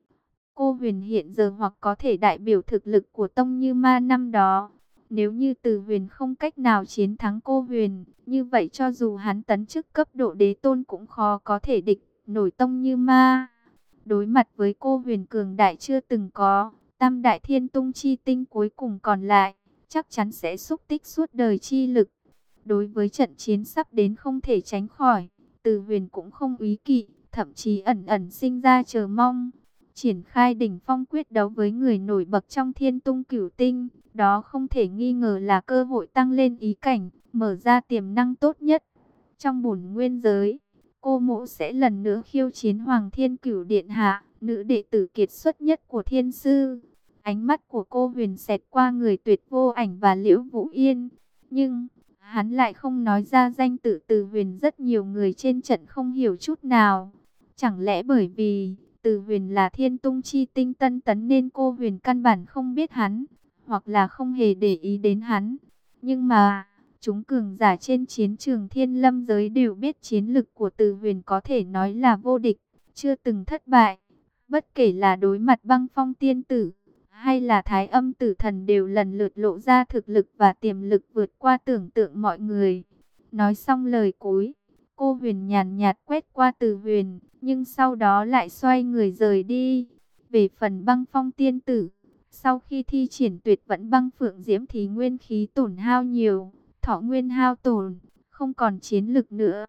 Cô Huyền hiện giờ hoặc có thể đại biểu thực lực của Tông Như Ma năm đó. Nếu như Từ Huyền không cách nào chiến thắng cô Huyền, như vậy cho dù hắn tấn chức cấp độ đế tôn cũng khó có thể địch nổi Tông Như Ma. Đối mặt với cô Huyền cường đại chưa từng có, tam đại thiên tung chi tinh cuối cùng còn lại, chắc chắn sẽ xúc tích suốt đời chi lực. Đối với trận chiến sắp đến không thể tránh khỏi, Từ Huyền cũng không úy kỵ, thậm chí ẩn ẩn sinh ra chờ mong. Triển khai đỉnh phong quyết đấu với người nổi bật trong thiên tung cửu tinh, đó không thể nghi ngờ là cơ hội tăng lên ý cảnh, mở ra tiềm năng tốt nhất. Trong bổn nguyên giới, cô mộ sẽ lần nữa khiêu chiến Hoàng Thiên Cửu Điện Hạ, nữ đệ tử kiệt xuất nhất của thiên sư. Ánh mắt của cô Huyền xẹt qua người Tuyệt Vô Ảnh và Liễu Vũ Yên, nhưng hắn lại không nói ra danh tự Từ Huyền. Rất nhiều người trên trận không hiểu chút nào. Chẳng lẽ bởi vì Từ Huyền là thiên tung chi tinh tân tấn nên cô Huyền căn bản không biết hắn, hoặc là không hề để ý đến hắn. Nhưng mà chúng cường giả trên chiến trường thiên lâm giới đều biết chiến lực của Từ Huyền có thể nói là vô địch, chưa từng thất bại. Bất kể là đối mặt Băng Phong tiên tử, hay là Thái Âm tử thần đều lần lượt lộ ra thực lực và tiềm lực vượt qua tưởng tượng mọi người. Nói xong lời cuối, cô Huyền nhàn nhạt quét qua Từ Huyền, nhưng sau đó lại xoay người rời đi. Về phần Băng Phong tiên tử, sau khi thi triển tuyệt vẫn băng phượng diễm thì nguyên khí tổn hao nhiều, thọ nguyên hao tổn, không còn chiến lực nữa.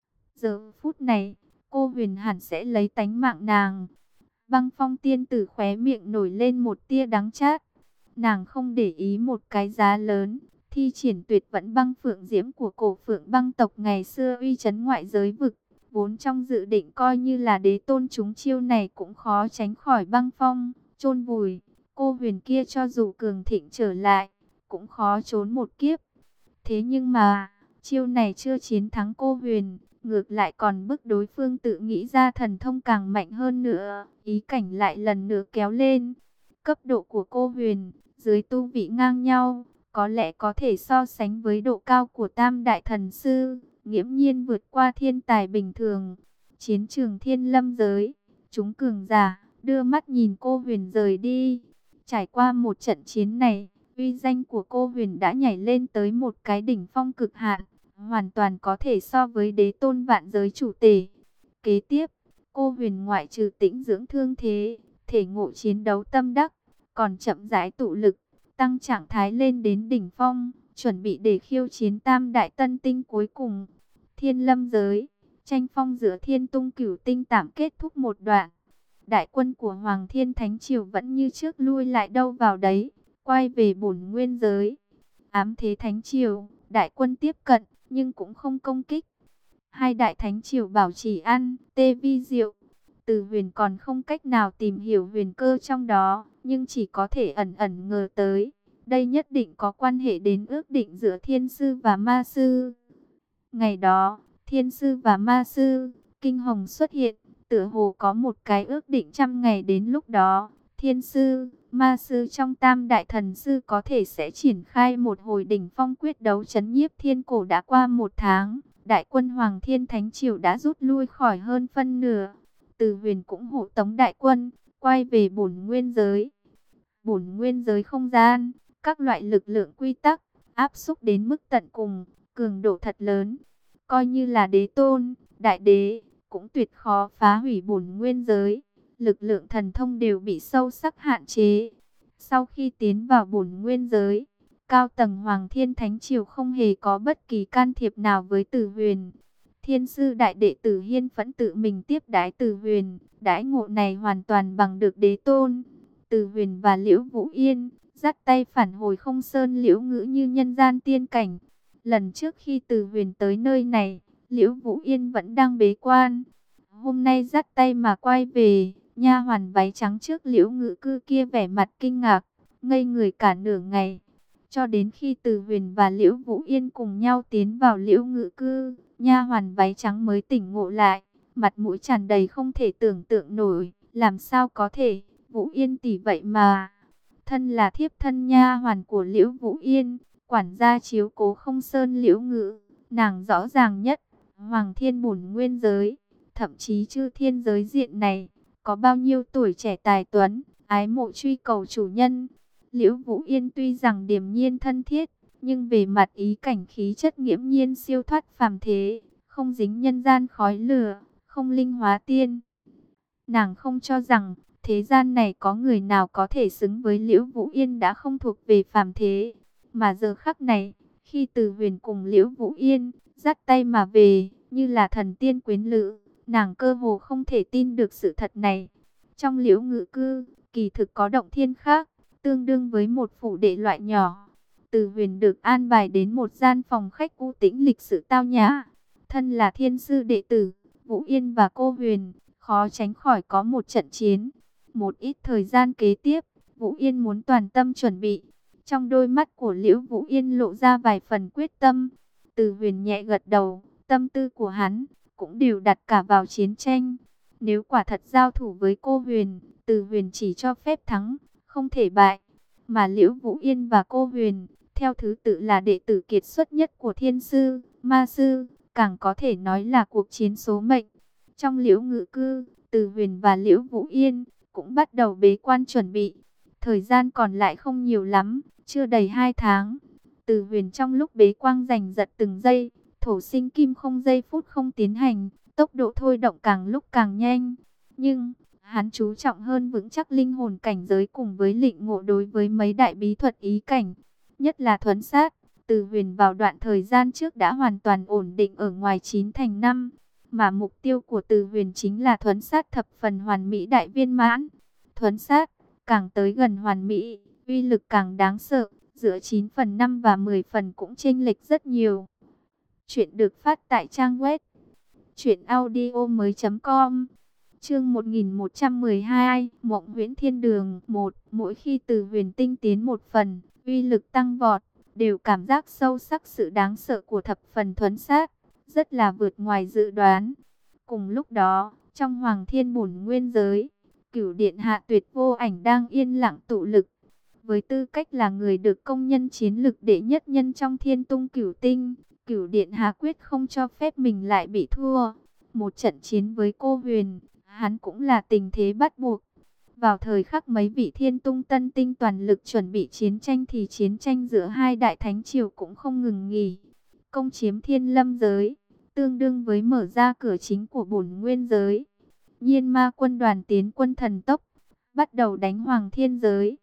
Giờ phút này, cô Huyền hẳn sẽ lấy tánh mạng nàng. Băng Phong tiên tử khóe miệng nổi lên một tia đắng chát. Nàng không để ý một cái giá lớn, thi triển tuyệt vẫn băng phượng diễm của cổ phượng băng tộc ngày xưa uy chấn ngoại giới vực. Vốn trong dự định coi như là đế tôn chúng chiêu này cũng khó tránh khỏi băng phong, chôn vùi. Cô Huyền kia cho dù cường thịnh trở lại, cũng khó trốn một kiếp. Thế nhưng mà, chiêu này chưa chiến thắng cô Huyền, ngược lại còn bức đối phương tự nghĩ ra thần thông càng mạnh hơn nữa, ý cảnh lại lần nữa kéo lên. Cấp độ của cô Huyền, dưới tu vị ngang nhau, có lẽ có thể so sánh với độ cao của Tam Đại Thần Sư, nghiễm nhiên vượt qua thiên tài bình thường. Chiến trường thiên lâm giới, chúng cường giả, đưa mắt nhìn cô Huyền rời đi. Trải qua một trận chiến này, uy danh của cô Huyền đã nhảy lên tới một cái đỉnh phong cực hạn, hoàn toàn có thể so với đế tôn vạn giới chủ tể. Kế tiếp, cô Huyền ngoại trừ tĩnh dưỡng thương thế, thể ngộ chiến đấu tâm đắc, còn chậm rãi tụ lực, tăng trạng thái lên đến đỉnh phong, chuẩn bị để khiêu chiến tam đại tân tinh cuối cùng. Thiên lâm giới, tranh phong giữa thiên tung cửu tinh tạm kết thúc một đoạn. Đại quân của Hoàng Thiên Thánh Triều vẫn như trước lui lại đâu vào đấy, quay về bổn nguyên giới. Ám Thế Thánh Triều, đại quân tiếp cận, nhưng cũng không công kích. Hai đại thánh triều bảo trì ăn, tê vi diệu. Từ Huyền còn không cách nào tìm hiểu huyền cơ trong đó, nhưng chỉ có thể ẩn ẩn ngờ tới. Đây nhất định có quan hệ đến ước định giữa thiên sư và ma sư. Ngày đó, thiên sư và ma sư, kinh hồng xuất hiện, tựa hồ có một cái ước định trăm ngày đến lúc đó. Thiên sư, ma sư trong tam đại thần sư có thể sẽ triển khai một hồi đỉnh phong quyết đấu chấn nhiếp thiên cổ. Đã qua một tháng, đại quân Hoàng Thiên Thánh Triều đã rút lui khỏi hơn phân nửa. Từ Huyền cũng hộ tống đại quân, quay về bổn nguyên giới. Bổn nguyên giới không gian, các loại lực lượng quy tắc, áp xúc đến mức tận cùng, cường độ thật lớn. Coi như là đế tôn, đại đế, cũng tuyệt khó phá hủy bổn nguyên giới. Lực lượng thần thông đều bị sâu sắc hạn chế. Sau khi tiến vào bổn nguyên giới, cao tầng Hoàng Thiên Thánh Triều không hề có bất kỳ can thiệp nào với Từ Huyền. Thiên sư đại đệ tử Hiên Phẫn tự mình tiếp đái Từ Huyền, đãi ngộ này hoàn toàn bằng được đế tôn. Từ Huyền và Liễu Vũ Yên dắt tay phản hồi Không Sơn Liễu Ngữ như nhân gian tiên cảnh. Lần trước khi Từ Huyền tới nơi này, Liễu Vũ Yên vẫn đang bế quan. Hôm nay dắt tay mà quay về, nha hoàn váy trắng trước Liễu Ngữ cư kia vẻ mặt kinh ngạc, ngây người cả nửa ngày. Cho đến khi Từ Huyền và Liễu Vũ Yên cùng nhau tiến vào Liễu Ngữ cư, nha hoàn váy trắng mới tỉnh ngộ lại, mặt mũi tràn đầy không thể tưởng tượng nổi, làm sao có thể, Vũ Yên tỷ vậy mà. Thân là thiếp thân nha hoàn của Liễu Vũ Yên, quản gia chiếu cố Không Sơn Liễu Ngữ, nàng rõ ràng nhất, Hoàng Thiên bổn nguyên giới, thậm chí chư thiên giới diện này, có bao nhiêu tuổi trẻ tài tuấn, ái mộ truy cầu chủ nhân. Liễu Vũ Yên tuy rằng điềm nhiên thân thiết, nhưng về mặt ý cảnh khí chất nghiễm nhiên siêu thoát phàm thế, không dính nhân gian khói lửa, không linh hóa tiên. Nàng không cho rằng thế gian này có người nào có thể xứng với Liễu Vũ Yên đã không thuộc về phàm thế. Mà giờ khắc này, khi Từ Huyền cùng Liễu Vũ Yên dắt tay mà về, như là thần tiên quyến lữ, nàng cơ hồ không thể tin được sự thật này. Trong Liễu Ngự cư, kỳ thực có động thiên khác, tương đương với một phủ đệ loại nhỏ. Từ Huyền được an bài đến một gian phòng khách u tĩnh lịch sự tao nhã. Thân là thiên sư đệ tử, Vũ Yên và cô Huyền khó tránh khỏi có một trận chiến. Một ít thời gian kế tiếp, Vũ Yên muốn toàn tâm chuẩn bị. Trong đôi mắt của Liễu Vũ Yên lộ ra vài phần quyết tâm. Từ Huyền nhẹ gật đầu, tâm tư của hắn cũng đều đặt cả vào chiến tranh. Nếu quả thật giao thủ với cô Huyền, Từ Huyền chỉ cho phép thắng, không thể bại. Mà Liễu Vũ Yên và cô Huyền, theo thứ tự là đệ tử kiệt xuất nhất của thiên sư, ma sư, càng có thể nói là cuộc chiến số mệnh. Trong Liễu Ngự cư, Từ Huyền và Liễu Vũ Yên cũng bắt đầu bế quan chuẩn bị. Thời gian còn lại không nhiều lắm, chưa đầy hai tháng. Từ Huyền trong lúc bế quan giành giật từng giây, thổ sinh kim không giây phút không tiến hành, tốc độ thôi động càng lúc càng nhanh. Nhưng hắn chú trọng hơn vững chắc linh hồn cảnh giới cùng với lĩnh ngộ đối với mấy đại bí thuật ý cảnh, nhất là thuấn sát. Từ Huyền vào đoạn thời gian trước đã hoàn toàn ổn định ở ngoài chín thành năm, mà mục tiêu của Từ Huyền chính là thuấn sát thập phần hoàn mỹ đại viên mãn. Thuấn sát càng tới gần hoàn mỹ, uy lực càng đáng sợ, giữa chín phần năm và mười phần cũng chênh lệch rất nhiều. Chuyện được phát tại trang web truyện audio mới chấm com. Chương một nghìn một trăm mười hai, Mộng Huyễn Thiên Đường một. Mỗi khi Từ Huyền tinh tiến một phần, uy lực tăng vọt, đều cảm giác sâu sắc sự đáng sợ của thập phần thuấn sát, rất là vượt ngoài dự đoán. Cùng lúc đó, trong Hoàng Thiên bổn nguyên giới, Cửu Điện Hạ Tuyệt Vô Ảnh đang yên lặng tụ lực. Với tư cách là người được công nhân chiến lực đệ nhất nhân trong Thiên Tung Cửu Tinh, Cửu Điện Hạ quyết không cho phép mình lại bị thua. Một trận chiến với cô Huyền, hắn cũng là tình thế bắt buộc. Vào thời khắc mấy vị Thiên Tung tân tinh toàn lực chuẩn bị chiến tranh thì chiến tranh giữa hai đại thánh triều cũng không ngừng nghỉ. Công chiếm Thiên Lâm giới, tương đương với mở ra cửa chính của bổn nguyên giới. Nhiên Ma quân đoàn tiến quân thần tốc, bắt đầu đánh Hoàng Thiên giới.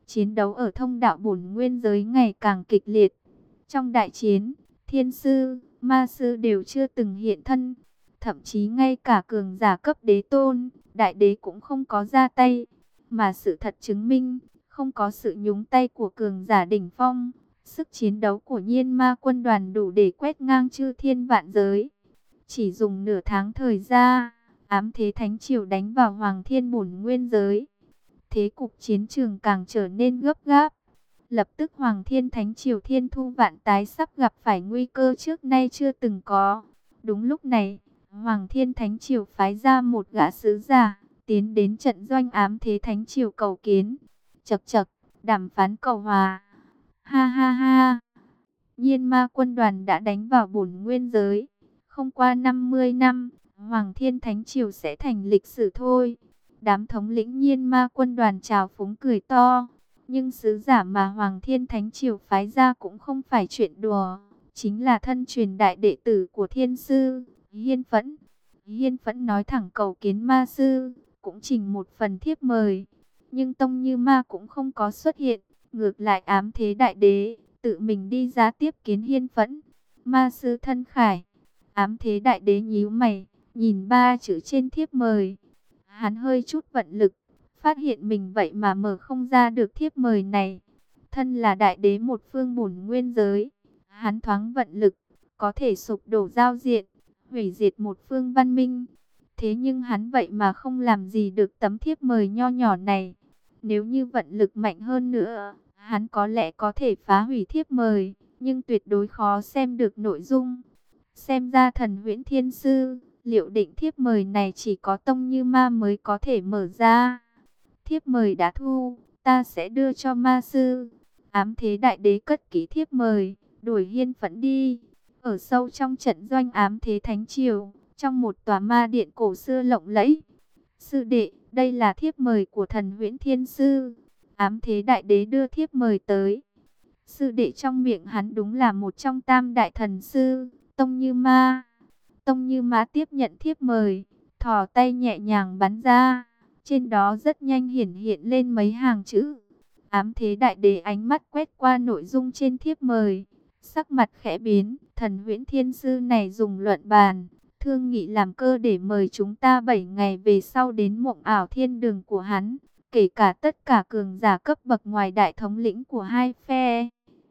Chiến đấu ở thông đạo bổn nguyên giới ngày càng kịch liệt. Trong đại chiến, thiên sư, ma sư đều chưa từng hiện thân. Thậm chí ngay cả cường giả cấp đế tôn, đại đế cũng không có ra tay. Mà sự thật chứng minh, không có sự nhúng tay của cường giả đỉnh phong. Sức chiến đấu của Nhiên Ma quân đoàn đủ để quét ngang chư thiên vạn giới. Chỉ dùng nửa tháng thời gian, ám thế thánh triều đánh vào Hoàng Thiên bổn nguyên giới. Thế cục chiến trường càng trở nên gấp gáp. Lập tức Hoàng Thiên thánh triều thiên thu vạn tái sắp gặp phải nguy cơ trước nay chưa từng có. Đúng lúc này, Hoàng Thiên thánh triều phái ra một gã sứ giả, tiến đến trận doanh ám thế thánh triều cầu kiến. Chậc chậc, đàm phán cầu hòa. Ha ha ha. Nhiên Ma quân đoàn đã đánh vào bổn nguyên giới. Không qua năm mươi năm, Hoàng Thiên thánh triều sẽ thành lịch sử thôi. Đám thống lĩnh Nhiên Ma quân đoàn trào phúng cười to. Nhưng sứ giả mà Hoàng Thiên thánh triều phái ra cũng không phải chuyện đùa. Chính là thân truyền đại đệ tử của thiên sư, Hiên Phẫn. Hiên Phẫn nói thẳng cầu kiến ma sư, cũng trình một phần thiếp mời. Nhưng Tông Như Ma cũng không có xuất hiện. Ngược lại ám thế đại đế, tự mình đi ra tiếp kiến Hiên Phẫn. Ma sư thân khải. Ám thế đại đế nhíu mày, nhìn ba chữ trên thiếp mời. Hắn hơi chút vận lực, phát hiện mình vậy mà mở không ra được thiếp mời này. Thân là đại đế một phương bổn nguyên giới, hắn thoáng vận lực, có thể sụp đổ giao diện, hủy diệt một phương văn minh. Thế nhưng hắn vậy mà không làm gì được tấm thiếp mời nho nhỏ này. Nếu như vận lực mạnh hơn nữa, hắn có lẽ có thể phá hủy thiếp mời, nhưng tuyệt đối khó xem được nội dung. Xem ra thần huyễn thiên sư, liệu định thiếp mời này chỉ có Tông Như Ma mới có thể mở ra. Thiếp mời đã thu, ta sẽ đưa cho ma sư. Ám thế đại đế cất kỹ thiếp mời, đuổi Hiên Phẫn đi. Ở sâu trong trận doanh ám thế thánh triều, trong một tòa ma điện cổ xưa lộng lẫy. Sư đệ, đây là thiếp mời của thần huyễn thiên sư. Ám thế đại đế đưa thiếp mời tới. Sư đệ trong miệng hắn đúng là một trong tam đại thần sư, Tông Như Ma. Tông Như Ma tiếp nhận thiếp mời, thò tay nhẹ nhàng bắn ra. Trên đó rất nhanh hiển hiện lên mấy hàng chữ. Ám thế đại đế ánh mắt quét qua nội dung trên thiếp mời. Sắc mặt khẽ biến, thần huyễn thiên sư này dùng luận bàn, thương nghị làm cơ để mời chúng ta bảy ngày về sau đến mộng ảo thiên đường của hắn. Kể cả tất cả cường giả cấp bậc ngoài đại thống lĩnh của hai phe.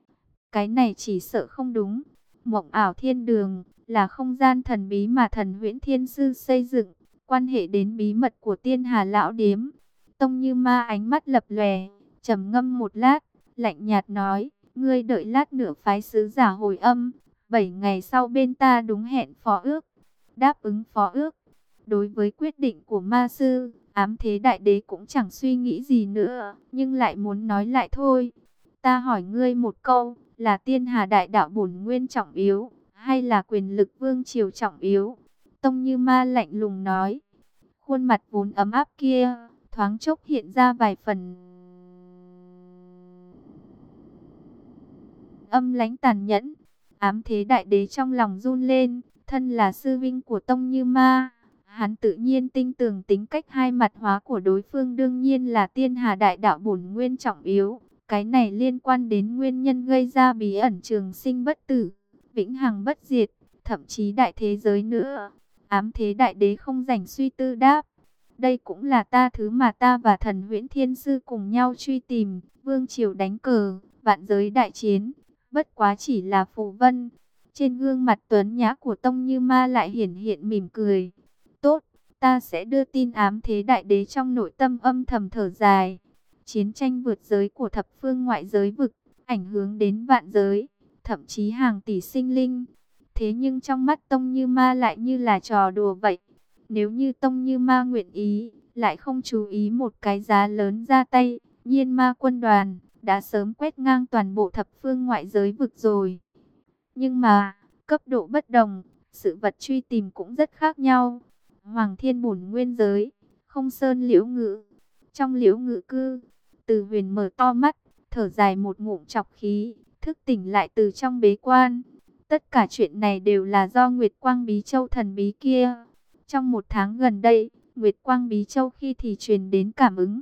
Cái này chỉ sợ không đúng. Mộng ảo thiên đường là không gian thần bí mà thần huyễn thiên sư xây dựng, quan hệ đến bí mật của tiên hà lão điếm. Tông Như Ma ánh mắt lập lòe, trầm ngâm một lát, lạnh nhạt nói, ngươi đợi lát nữa phái sứ giả hồi âm, bảy ngày sau bên ta đúng hẹn phó ước. Đáp ứng phó ước. Đối với quyết định của ma sư, ám thế đại đế cũng chẳng suy nghĩ gì nữa, nhưng lại muốn nói lại thôi. Ta hỏi ngươi một câu, là tiên hà đại đạo bổn nguyên trọng yếu, hay là quyền lực vương triều trọng yếu? Tông Như Ma lạnh lùng nói. Khuôn mặt vốn ấm áp kia, thoáng chốc hiện ra vài phần âm lãnh tàn nhẫn. Ám thế đại đế trong lòng run lên, thân là sư vinh của Tông Như Ma. Hắn tự nhiên tin tưởng tính cách hai mặt hóa của đối phương, đương nhiên là tiên hà đại đạo bổn nguyên trọng yếu. Cái này liên quan đến nguyên nhân gây ra bí ẩn trường sinh bất tử, vĩnh hằng bất diệt, thậm chí đại thế giới nữa. Ám thế đại đế không rảnh suy tư đáp. Đây cũng là ta thứ mà ta và thần huyễn thiên sư cùng nhau truy tìm. Vương triều đánh cờ, vạn giới đại chiến, bất quá chỉ là phù vân. Trên gương mặt tuấn nhã của Tông Như Ma lại hiển hiện mỉm cười. Tốt, ta sẽ đưa tin ám thế đại đế. Trong nội tâm âm thầm thở dài. Chiến tranh vượt giới của thập phương ngoại giới vực, ảnh hưởng đến vạn giới, thậm chí hàng tỷ sinh linh. Thế nhưng trong mắt Tông Như Ma lại như là trò đùa vậy. Nếu như Tông Như Ma nguyện ý, lại không chú ý một cái giá lớn ra tay, Nhiên Ma quân đoàn đã sớm quét ngang toàn bộ thập phương ngoại giới vực rồi. Nhưng mà, cấp độ bất đồng, sự vật truy tìm cũng rất khác nhau. Hoàng Thiên bổn nguyên giới, không sơn liễu ngự. Trong liễu ngự cư, Từ Huyền mở to mắt, thở dài một ngụm trọc khí, thức tỉnh lại từ trong bế quan. Tất cả chuyện này đều là do Nguyệt Quang Bí Châu thần bí kia. Trong một tháng gần đây, Nguyệt Quang Bí Châu khi thì truyền đến cảm ứng,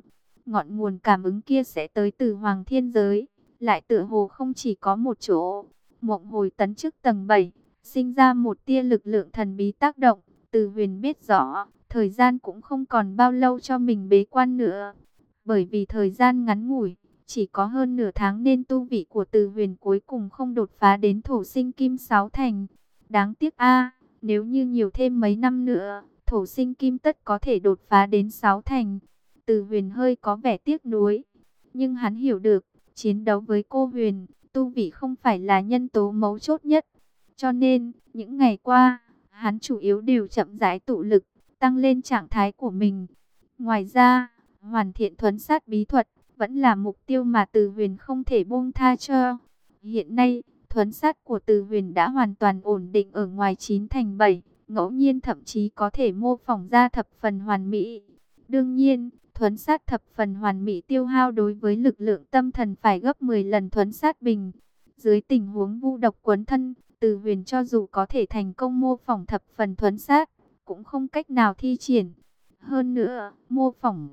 ngọn nguồn cảm ứng kia sẽ tới từ Hoàng Thiên Giới, lại tựa hồ không chỉ có một chỗ. Mộng hồi tấn chức tầng bảy, sinh ra một tia lực lượng thần bí tác động. Từ Huyền biết rõ, thời gian cũng không còn bao lâu cho mình bế quan nữa. Bởi vì thời gian ngắn ngủi, chỉ có hơn nửa tháng nên tu vị của Từ Huyền cuối cùng không đột phá đến thổ sinh kim sáu thành. Đáng tiếc a, nếu như nhiều thêm mấy năm nữa, thổ sinh kim tất có thể đột phá đến sáu thành. Từ Huyền hơi có vẻ tiếc nuối, nhưng hắn hiểu được, chiến đấu với cô Huyền, tu vị không phải là nhân tố mấu chốt nhất. Cho nên, những ngày qua, hắn chủ yếu đều chậm rãi tụ lực, tăng lên trạng thái của mình. Ngoài ra, hoàn thiện thuấn sát bí thuật vẫn là mục tiêu mà Từ Huyền không thể buông tha cho. Hiện nay, thuấn sát của Từ Huyền đã hoàn toàn ổn định ở ngoài chín thành bảy, ngẫu nhiên thậm chí có thể mô phỏng ra thập phần hoàn mỹ. Đương nhiên, thuấn sát thập phần hoàn mỹ tiêu hao đối với lực lượng tâm thần phải gấp mười lần thuấn sát bình. Dưới tình huống vu độc quấn thân, Từ Huyền cho dù có thể thành công mô phỏng thập phần thuấn sát, cũng không cách nào thi triển. Hơn nữa, mô phỏng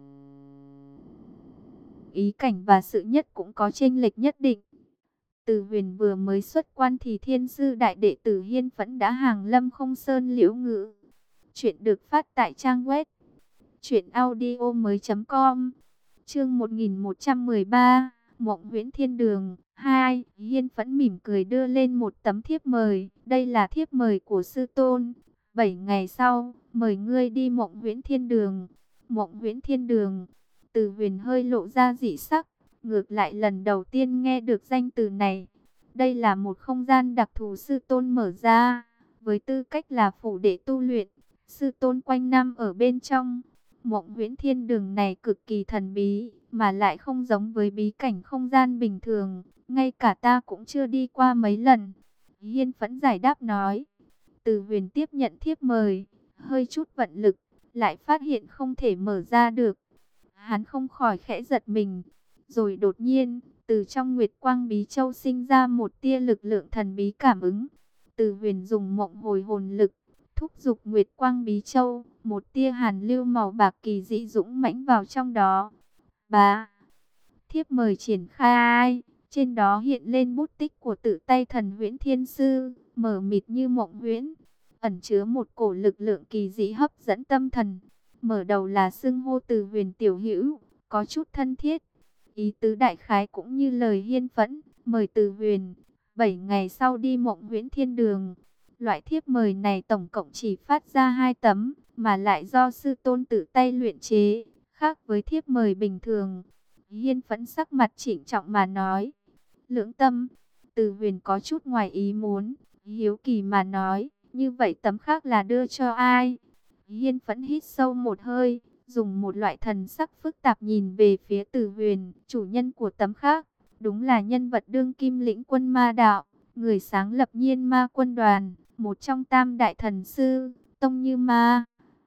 ý cảnh và sự nhất cũng có chênh lệch nhất định. Từ Huyền vừa mới xuất quan thì thiên sư đại đệ tử Hiên Phẫn đã hàng lâm không sơn liễu ngự. Chuyện được phát tại trang web truyện audio mới chấm com. Chương một nghìn một trăm mười ba, Mộng Huyễn Thiên Đường hai. Hiên Phẫn mỉm cười đưa lên một tấm thiếp mời. Đây là thiếp mời của sư tôn. Bảy ngày sau, mời ngươi đi Mộng Huyễn Thiên Đường. Mộng Huyễn Thiên Đường. Từ Huyền hơi lộ ra dị sắc. Ngược lại lần đầu tiên nghe được danh từ này. Đây là một không gian đặc thù sư tôn mở ra. Với tư cách là phủ đệ tu luyện, sư tôn quanh năm ở bên trong. Mộng Huyễn Thiên Đường này cực kỳ thần bí, mà lại không giống với bí cảnh không gian bình thường. Ngay cả ta cũng chưa đi qua mấy lần. Hiên Phẫn giải đáp nói. Từ Huyền tiếp nhận thiếp mời, hơi chút vận lực, lại phát hiện không thể mở ra được. Hắn không khỏi khẽ giật mình. Rồi đột nhiên, từ trong Nguyệt Quang Bí Châu sinh ra một tia lực lượng thần bí cảm ứng. Từ Huyền dùng mộng hồi hồn lực, thúc giục Nguyệt Quang Bí Châu, một tia hàn lưu màu bạc kỳ dị dũng mãnh vào trong đó. Bá, thiếp mời triển khai, trên đó hiện lên bút tích của tự tay Thần Huyễn Thiên Sư, mờ mịt như mộng huyễn, ẩn chứa một cổ lực lượng kỳ dị hấp dẫn tâm thần. Mở đầu là xưng hô Từ Huyền tiểu hữu, có chút thân thiết. Ý tứ đại khái cũng như lời Hiên Phẫn, mời Từ Huyền bảy ngày sau đi Mộng Huyễn Thiên Đường. Loại thiếp mời này tổng cộng chỉ phát ra hai tấm, mà lại do sư tôn tự tay luyện chế, khác với thiếp mời bình thường. Hiên Phẫn sắc mặt trịnh trọng mà nói. Lưỡng tâm. Từ Huyền có chút ngoài ý muốn, hiếu kỳ mà nói, như vậy tấm khác là đưa cho ai? Hiên Phẫn hít sâu một hơi, dùng một loại thần sắc phức tạp nhìn về phía Từ Huyền, chủ nhân của tấm khác, đúng là nhân vật đương kim lĩnh quân ma đạo, người sáng lập Nhiên Ma quân đoàn, một trong tam đại thần sư, Tông Như Ma.